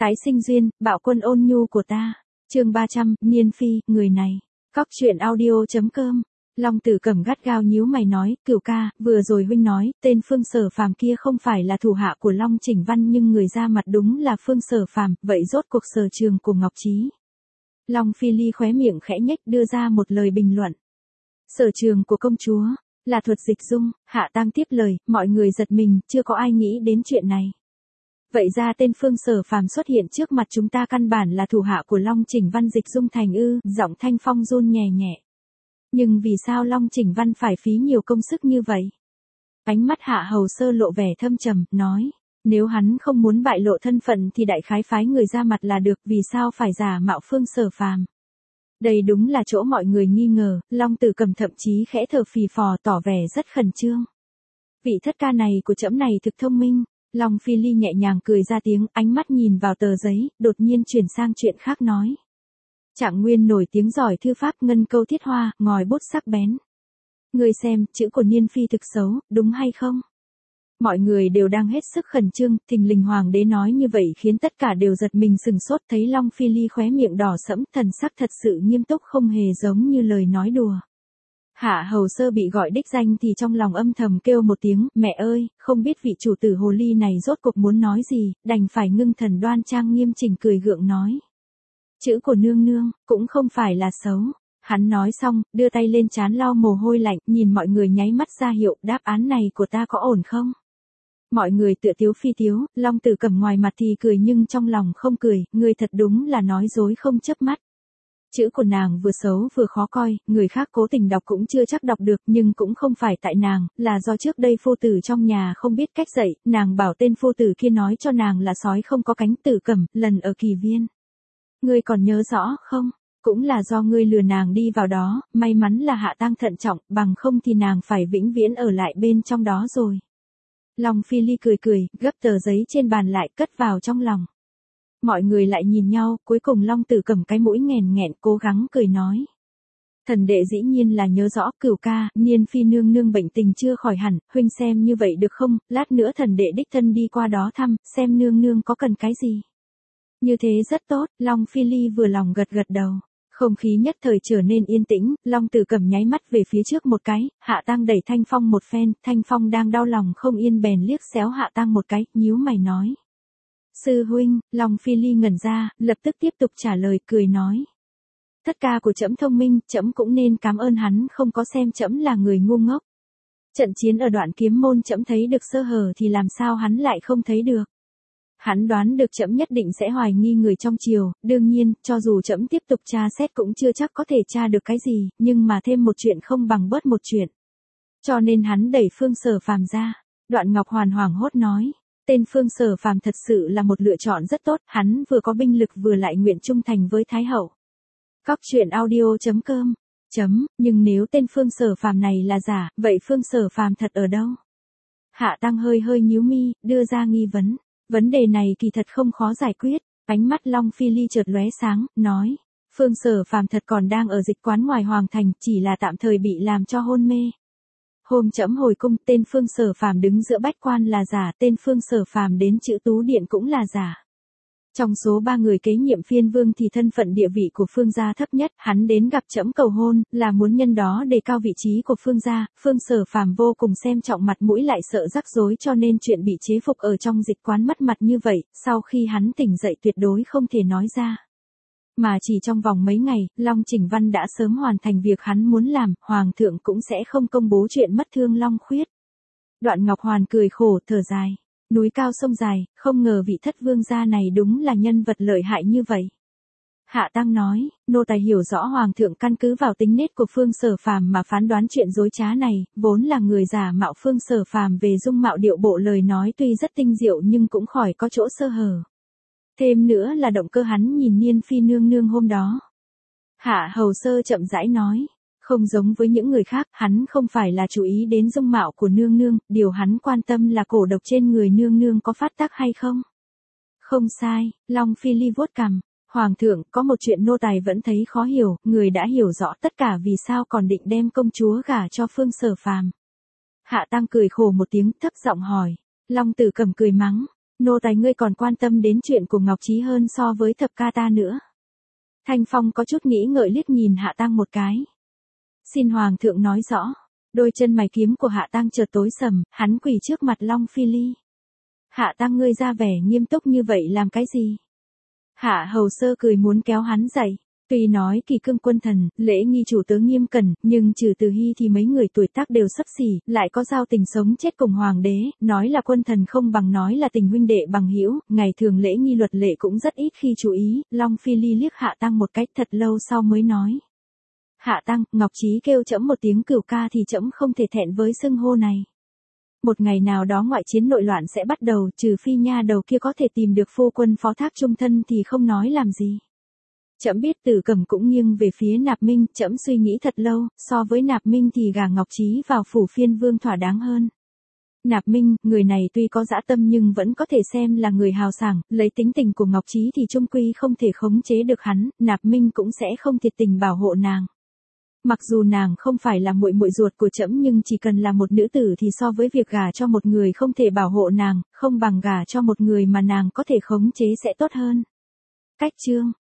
Tái sinh duyên, bạo quân ôn nhu của ta. Chương 300, Niên Phi, người này. Cóc truyện audio.com. Long Tử Cẩm gắt gao nhíu mày nói, Cửu ca, vừa rồi huynh nói, tên Phương Sở Phàm kia không phải là thủ hạ của Long Chỉnh Văn nhưng người ra mặt đúng là Phương Sở Phàm, vậy rốt cuộc sở trường của Ngọc Trí. Long Phi Ly khóe miệng khẽ nhếch đưa ra một lời bình luận. Sở trường của công chúa, là thuật dịch dung. Hạ Tang tiếp lời, mọi người giật mình, chưa có ai nghĩ đến chuyện này. Vậy ra tên Phương Sở Phàm xuất hiện trước mặt chúng ta căn bản là thủ hạ của Long Chỉnh Văn dịch dung thành ư? Giọng Thanh Phong run nhẹ nhẹ. Nhưng vì sao Long Chỉnh Văn phải phí nhiều công sức như vậy? Ánh mắt Hạ Hầu Sơ lộ vẻ thâm trầm, nói, nếu hắn không muốn bại lộ thân phận thì đại khái phái người ra mặt là được, vì sao phải giả mạo Phương Sở Phàm? Đây đúng là chỗ mọi người nghi ngờ. Long Tử Cẩm thậm chí khẽ thở phì phò tỏ vẻ rất khẩn trương. Vị thất ca này của trẫm này thực thông minh. Long Phi Ly nhẹ nhàng cười ra tiếng, ánh mắt nhìn vào tờ giấy, đột nhiên chuyển sang chuyện khác nói. Trạng Nguyên nổi tiếng giỏi thư pháp, ngân câu thiết hoa, ngòi bút sắc bén. Người xem, chữ của Niên Phi thực xấu, đúng hay không? Mọi người đều đang hết sức khẩn trương, thình lình hoàng đế nói như vậy khiến tất cả đều giật mình sừng sốt, thấy Long Phi Ly khóe miệng đỏ sẫm, thần sắc thật sự nghiêm túc không hề giống như lời nói đùa. Hạ Hầu Sơ bị gọi đích danh thì trong lòng âm thầm kêu một tiếng, mẹ ơi, không biết vị chủ tử hồ ly này rốt cuộc muốn nói gì, đành phải ngưng thần đoan trang nghiêm chỉnh cười gượng nói. Chữ của nương nương, cũng không phải là xấu. Hắn nói xong, đưa tay lên trán lau mồ hôi lạnh, nhìn mọi người nháy mắt ra hiệu, đáp án này của ta có ổn không? Mọi người tựa tiếu phi tiếu, Long Tử Cẩm ngoài mặt thì cười nhưng trong lòng không cười, người thật đúng là nói dối không chớp mắt. Chữ của nàng vừa xấu vừa khó coi, người khác cố tình đọc cũng chưa chắc đọc được, nhưng cũng không phải tại nàng, là do trước đây phu tử trong nhà không biết cách dạy, nàng bảo tên phu tử kia nói cho nàng là sói không có cánh. Tử Cẩm, lần ở Kỳ Viên. Ngươi còn nhớ rõ không? Cũng là do ngươi lừa nàng đi vào đó, may mắn là Hạ Tang thận trọng, bằng không thì nàng phải vĩnh viễn ở lại bên trong đó rồi. Long Phi Ly cười cười, gấp tờ giấy trên bàn lại, cất vào trong lòng. Mọi người lại nhìn nhau, cuối cùng Long Tử Cẩm cái mũi nghèn nghẹn cố gắng cười nói. Thần đệ dĩ nhiên là nhớ rõ. Cửu ca, Niên Phi nương nương bệnh tình chưa khỏi hẳn, huynh xem như vậy được không? Lát nữa thần đệ đích thân đi qua đó thăm, xem nương nương có cần cái gì. Như thế rất tốt. Long Phi Ly vừa lòng gật gật đầu. Không khí nhất thời trở nên yên tĩnh, Long Tử Cẩm nháy mắt về phía trước một cái, Hạ Tang đẩy Thanh Phong một phen, Thanh Phong đang đau lòng không yên bèn liếc xéo Hạ Tang một cái, nhíu mày nói. Sư huynh. Long Phi Ly ngẩn ra, lập tức tiếp tục trả lời, cười nói. Thất ca của trẫm thông minh, trẫm cũng nên cảm ơn hắn không có xem trẫm là người ngu ngốc. Trận chiến ở Đoạn Kiếm Môn trẫm thấy được sơ hở thì làm sao hắn lại không thấy được. Hắn đoán được trẫm nhất định sẽ hoài nghi người trong triều, đương nhiên, cho dù trẫm tiếp tục tra xét cũng chưa chắc có thể tra được cái gì, nhưng mà thêm một chuyện không bằng bớt một chuyện. Cho nên hắn đẩy Phương Sở Phàm ra. Đoạn Ngọc Hoàn hoảng hốt nói. Tên Phương Sở Phàm thật sự là một lựa chọn rất tốt, hắn vừa có binh lực vừa lại nguyện trung thành với Thái Hậu. Cóc truyện audio.com. Nhưng nếu tên Phương Sở Phàm này là giả, vậy Phương Sở Phàm thật ở đâu? Hạ Tang hơi nhíu mi, đưa ra nghi vấn. Vấn đề này kỳ thật không khó giải quyết. Ánh mắt Long Phi Ly chợt lóe sáng, nói. Phương Sở Phàm thật còn đang ở dịch quán ngoài Hoàng Thành, chỉ là tạm thời bị làm cho hôn mê. Hôm trẫm hồi cung, tên Phương Sở Phàm đứng giữa bách quan là giả, tên Phương Sở Phàm đến Chữ Tú Điện cũng là giả. Trong số 3 người kế nhiệm phiên vương thì thân phận địa vị của Phương gia thấp nhất, hắn đến gặp trẫm cầu hôn, là muốn nhân đó đề cao vị trí của Phương gia. Phương Sở Phàm vô cùng xem trọng mặt mũi lại sợ rắc rối cho nên chuyện bị chế phục ở trong dịch quán mất mặt như vậy, sau khi hắn tỉnh dậy tuyệt đối không thể nói ra. Mà chỉ trong vòng mấy ngày, Long Chỉnh Văn đã sớm hoàn thành việc hắn muốn làm, Hoàng thượng cũng sẽ không công bố chuyện mất thương Long Khuyết. Đoạn Ngọc Hoàn cười khổ, thở dài. Núi cao sông dài, không ngờ vị thất vương gia này đúng là nhân vật lợi hại như vậy. Hạ Tang nói, nô tài hiểu rõ Hoàng thượng căn cứ vào tính nết của Phương Sở Phàm mà phán đoán chuyện dối trá này, vốn là người giả mạo Phương Sở Phàm về dung mạo điệu bộ lời nói tuy rất tinh diệu nhưng cũng khỏi có chỗ sơ hở. Thêm nữa là động cơ hắn nhìn Niên Phi nương nương hôm đó. Hạ Hầu Sơ chậm rãi nói, không giống với những người khác, hắn không phải là chú ý đến dung mạo của nương nương, điều hắn quan tâm là cổ độc trên người nương nương có phát tác hay không. Không sai. Long Phi Ly vuốt cằm. Hoàng thượng, có một chuyện nô tài vẫn thấy khó hiểu, người đã hiểu rõ tất cả vì sao còn định đem công chúa gả cho Phương Sở Phàm. Hạ Tang cười khổ một tiếng, thấp giọng hỏi. Long Tử Cẩm cười mắng. Nô tài ngươi còn quan tâm đến chuyện của Ngọc Trí hơn so với thập ca ta nữa. Thanh Phong có chút nghĩ ngợi liếc nhìn Hạ Tăng một cái. Xin Hoàng thượng nói rõ. Đôi chân mày kiếm của Hạ Tăng chợt tối sầm, hắn quỳ trước mặt Long Phi Ly. Hạ Tăng ngươi ra vẻ nghiêm túc như vậy làm cái gì? Hạ Hầu Sơ cười muốn kéo hắn dậy. Tuy nói kỳ cương quân thần, lễ nghi chủ tớ nghiêm cẩn, nhưng trừ Từ Hy thì mấy người tuổi tác đều xấp xỉ, lại có giao tình sống chết cùng hoàng đế, nói là quân thần không bằng nói là tình huynh đệ bằng hữu, ngày thường lễ nghi luật lệ cũng rất ít khi chú ý. Long Phi Ly liếc Hạ Tăng một cách thật lâu sau mới nói. Hạ Tăng, Ngọc Trí kêu trẫm một tiếng cửu ca thì trẫm không thể thẹn với xưng hô này. Một ngày nào đó ngoại chiến nội loạn sẽ bắt đầu, trừ phi nha đầu kia có thể tìm được phu quân phó thác trung thân thì không nói làm gì. Trẫm biết Tử Cẩm cũng nghiêng về phía Nạp Minh, trẫm suy nghĩ thật lâu, so với Nạp Minh thì gả Ngọc Trí vào phủ phiên vương thỏa đáng hơn. Nạp Minh, người này tuy có dã tâm nhưng vẫn có thể xem là người hào sảng, lấy tính tình của Ngọc Trí thì chung quy không thể khống chế được hắn, Nạp Minh cũng sẽ không thiệt tình bảo hộ nàng. Mặc dù nàng không phải là muội muội ruột của trẫm nhưng chỉ cần là một nữ tử thì so với việc gả cho một người không thể bảo hộ nàng, không bằng gả cho một người mà nàng có thể khống chế sẽ tốt hơn. Cách chương